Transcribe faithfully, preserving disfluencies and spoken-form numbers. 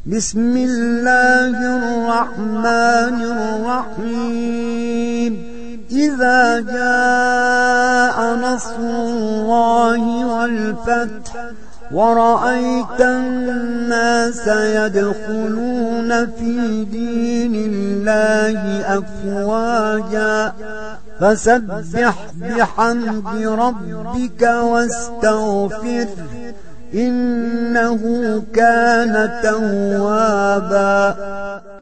بسم الله الرحمن الرحيم إذا جاء نصر الله والفتح ورأيت الناس يدخلون في دين الله أفواجا فسبح بحمد ربك واستغفره إنه كان توابا.